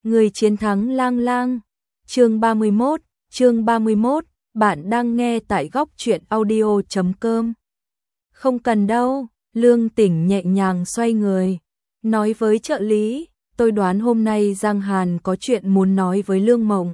Người chiến thắng lang lang. Chương 31, bạn đang nghe tại góc truyện audio.com. Không cần đâu, Lương Tỉnh nhẹ nhàng xoay người, nói với trợ lý, tôi đoán hôm nay Giang Hàn có chuyện muốn nói với Lương Mộng.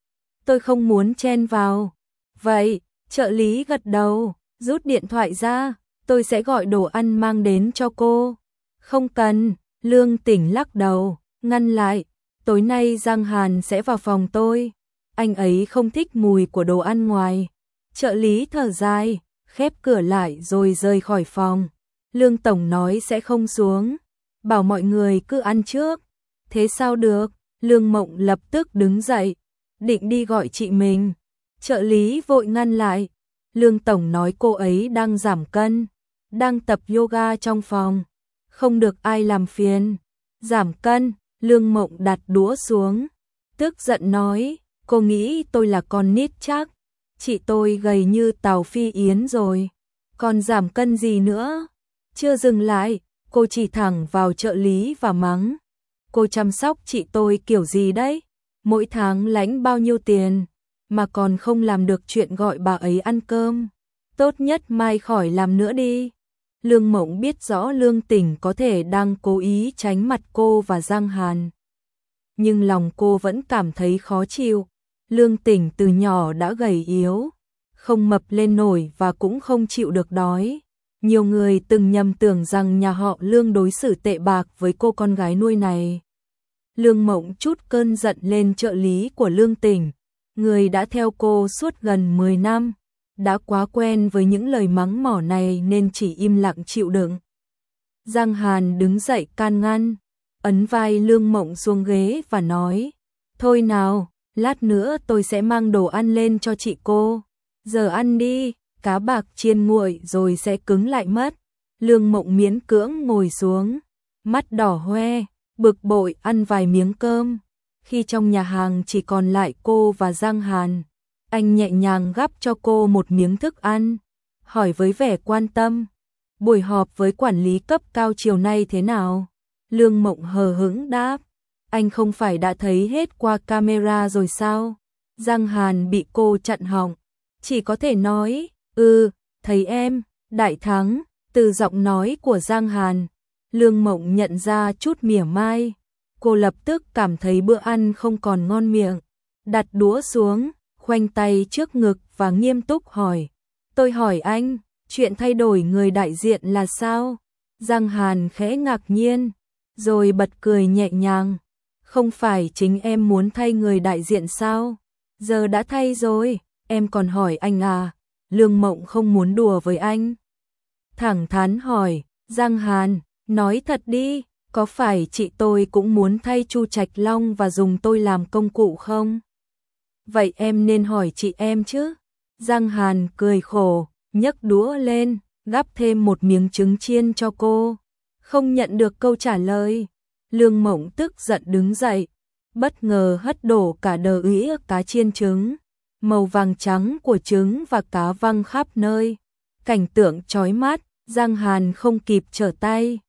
Tôi không muốn chen vào. Vậy, trợ lý gật đầu, rút điện thoại ra, tôi sẽ gọi đồ ăn mang đến cho cô. Không cần, Lương Tỉnh lắc đầu, ngăn lại, tối nay Giang Hàn sẽ vào phòng tôi. Anh ấy không thích mùi của đồ ăn ngoài. Trợ lý thở dài, khép cửa lại rồi rời khỏi phòng. Lương Tổng nói sẽ không xuống, bảo mọi người cứ ăn trước. Thế sao được? Lương Mộng lập tức đứng dậy, định đi gọi chị mình. Trợ lý vội ngăn lại. Lương Tổng nói cô ấy đang giảm cân, đang tập yoga trong phòng, không được ai làm phiền. Giảm cân? Lương Mộng đặt đũa xuống, tức giận nói, cô nghĩ tôi là con nít chắc. Chị tôi gầy như Tào Phi Yến rồi, còn giảm cân gì nữa? Chưa dừng lại, cô chỉ thẳng vào trợ lý và mắng. Cô chăm sóc chị tôi kiểu gì đấy? Mỗi tháng lãnh bao nhiêu tiền, mà còn không làm được chuyện gọi bà ấy ăn cơm. Tốt nhất mai khỏi làm nữa đi. Lương Mộng biết rõ Lương Tỉnh có thể đang cố ý tránh mặt cô và Giang Hàn, nhưng lòng cô vẫn cảm thấy khó chịu. Lương Tỉnh từ nhỏ đã gầy yếu, không mập lên nổi và cũng không chịu được đói. Nhiều người từng nhầm tưởng rằng nhà họ Lương đối xử tệ bạc với cô con gái nuôi này. Lương Mộng chút cơn giận lên trợ lý của Lương Tỉnh, người đã theo cô suốt gần 10 năm, đã quá quen với những lời mắng mỏ này nên chỉ im lặng chịu đựng. Giang Hàn đứng dậy can ngăn, ấn vai Lương Mộng xuống ghế và nói, thôi nào, lát nữa tôi sẽ mang đồ ăn lên cho chị cô. Giờ ăn đi, cá bạc chiên nguội rồi sẽ cứng lại mất. Lương Mộng miễn cưỡng ngồi xuống, mắt đỏ hoe, bực bội ăn vài miếng cơm. Khi trong nhà hàng chỉ còn lại cô và Giang Hàn, anh nhẹ nhàng gắp cho cô một miếng thức ăn, hỏi với vẻ quan tâm, buổi họp với quản lý cấp cao chiều nay thế nào? Lương Mộng hờ hững đáp, anh không phải đã thấy hết qua camera rồi sao? Giang Hàn bị cô chặn họng, chỉ có thể nói, thấy em, đại thắng. Từ giọng nói của Giang Hàn, Lương Mộng nhận ra chút mỉa mai. Cô lập tức cảm thấy bữa ăn không còn ngon miệng, đặt đũa xuống, khoanh tay trước ngực và nghiêm túc hỏi, tôi hỏi anh, chuyện thay đổi người đại diện là sao? Giang Hàn khẽ ngạc nhiên, rồi bật cười nhẹ nhàng, không phải chính em muốn thay người đại diện sao? Giờ đã thay rồi, em còn hỏi anh à? Lương Mộng không muốn đùa với anh, thẳng thắn hỏi, Giang Hàn, nói thật đi, có phải chị tôi cũng muốn thay Chu Trạch Long và dùng tôi làm công cụ không? Vậy em nên hỏi chị em chứ. Giang Hàn cười khổ, nhấc đũa lên, gắp thêm một miếng trứng chiên cho cô. Không nhận được câu trả lời, Lương Mộng tức giận đứng dậy, bất ngờ hất đổ cả đờ ĩa cá chiên trứng. Màu vàng trắng của trứng và cá văng khắp nơi, cảnh tượng chói mắt. Giang Hàn không kịp trở tay,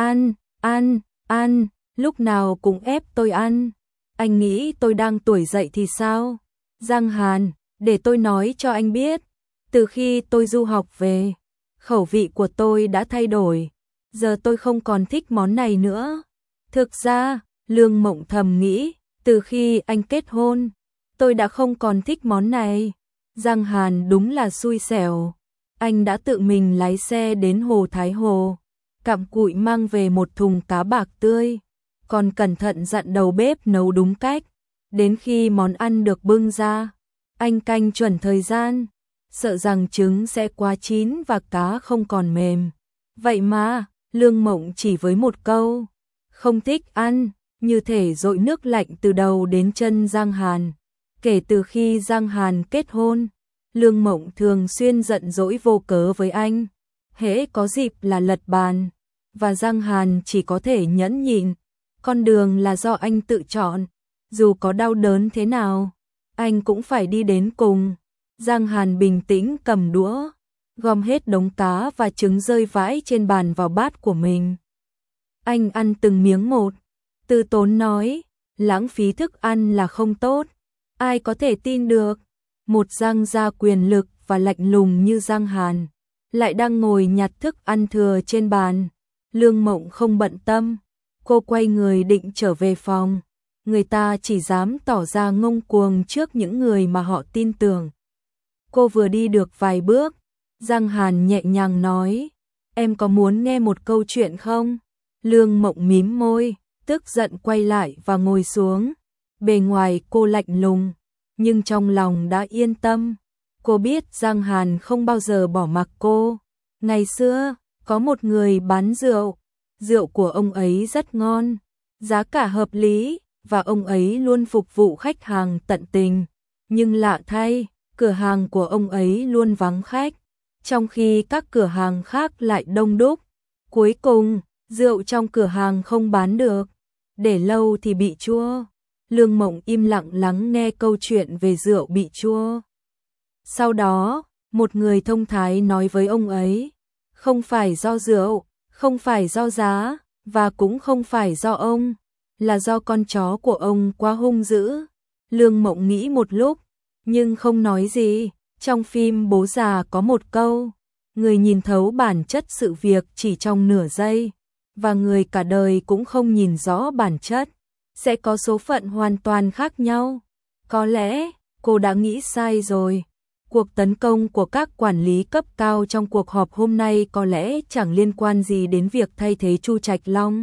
ăn, lúc nào cũng ép tôi ăn. Anh nghĩ tôi đang tuổi dậy thì sao? Giang Hàn, để tôi nói cho anh biết, từ khi tôi du học về, khẩu vị của tôi đã thay đổi, giờ tôi không còn thích món này nữa. Thực ra, Lương Mộng thầm nghĩ, từ khi anh kết hôn, tôi đã không còn thích món này. Giang Hàn đúng là xui xẻo. Anh đã tự mình lái xe đến Hồ Thái Hồ, cặm cụi mang về một thùng cá bạc tươi, còn cẩn thận dặn đầu bếp nấu đúng cách. Đến khi món ăn được bưng ra, anh canh chuẩn thời gian, sợ rằng trứng sẽ quá chín và cá không còn mềm. Vậy mà, Lương Mộng chỉ với một câu, không thích ăn, như thể dội nước lạnh từ đầu đến chân Giang Hàn. Kể từ khi Giang Hàn kết hôn, Lương Mộng thường xuyên giận dỗi vô cớ với anh, hễ có dịp là lật bàn, và Giang Hàn chỉ có thể nhẫn nhịn. Con đường là do anh tự chọn, dù có đau đớn thế nào, anh cũng phải đi đến cùng. Giang Hàn bình tĩnh cầm đũa, gom hết đống cá và trứng rơi vãi trên bàn vào bát của mình. Anh ăn từng miếng một, từ tốn nói, lãng phí thức ăn là không tốt, ai có thể tin được. Một Giang gia quyền lực và lạnh lùng như Giang Hàn, lại đang ngồi nhặt thức ăn thừa trên bàn. Lương Mộng không bận tâm, cô quay người định trở về phòng. Người ta chỉ dám tỏ ra ngông cuồng trước những người mà họ tin tưởng. Cô vừa đi được vài bước, Giang Hàn nhẹ nhàng nói, em có muốn nghe một câu chuyện không? Lương Mộng mím môi, tức giận quay lại và ngồi xuống. Bề ngoài cô lạnh lùng, nhưng trong lòng đã yên tâm. Cô biết Giang Hàn không bao giờ bỏ mặc cô. Ngày xưa, có một người bán rượu. Rượu của ông ấy rất ngon, giá cả hợp lý, và ông ấy luôn phục vụ khách hàng tận tình. Nhưng lạ thay, cửa hàng của ông ấy luôn vắng khách, trong khi các cửa hàng khác lại đông đúc. Cuối cùng, rượu trong cửa hàng không bán được, để lâu thì bị chua. Lương Mộng im lặng lắng nghe câu chuyện về rượu bị chua. Sau đó, một người thông thái nói với ông ấy, không phải do rượu, không phải do giá, và cũng không phải do ông, là do con chó của ông quá hung dữ. Lương Mộng nghĩ một lúc, nhưng không nói gì. Trong phim Bố Già có một câu, người nhìn thấu bản chất sự việc chỉ trong nửa giây, và người cả đời cũng không nhìn rõ bản chất, sẽ có số phận hoàn toàn khác nhau. Có lẽ, cô đã nghĩ sai rồi. Cuộc tấn công của các quản lý cấp cao trong cuộc họp hôm nay có lẽ chẳng liên quan gì đến việc thay thế Chu Trạch Long.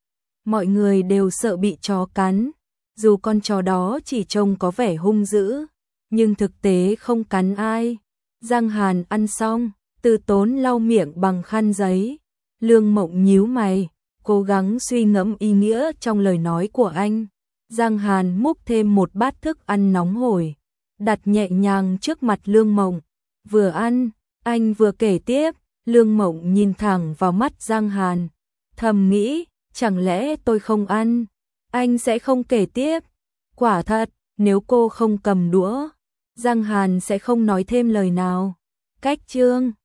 Mọi người đều sợ bị chó cắn, dù con chó đó chỉ trông có vẻ hung dữ, nhưng thực tế không cắn ai. Giang Hàn ăn xong, từ tốn lau miệng bằng khăn giấy. Lương Mộng nhíu mày, cố gắng suy ngẫm ý nghĩa trong lời nói của anh. Giang Hàn múc thêm một bát thức ăn nóng hổi, đặt nhẹ nhàng trước mặt Lương Mộng. Vừa ăn, anh vừa kể tiếp. Lương Mộng nhìn thẳng vào mắt Giang Hàn, thầm nghĩ, chẳng lẽ tôi không ăn, anh sẽ không kể tiếp. Quả thật, nếu cô không cầm đũa, Giang Hàn sẽ không nói thêm lời nào. Cách chương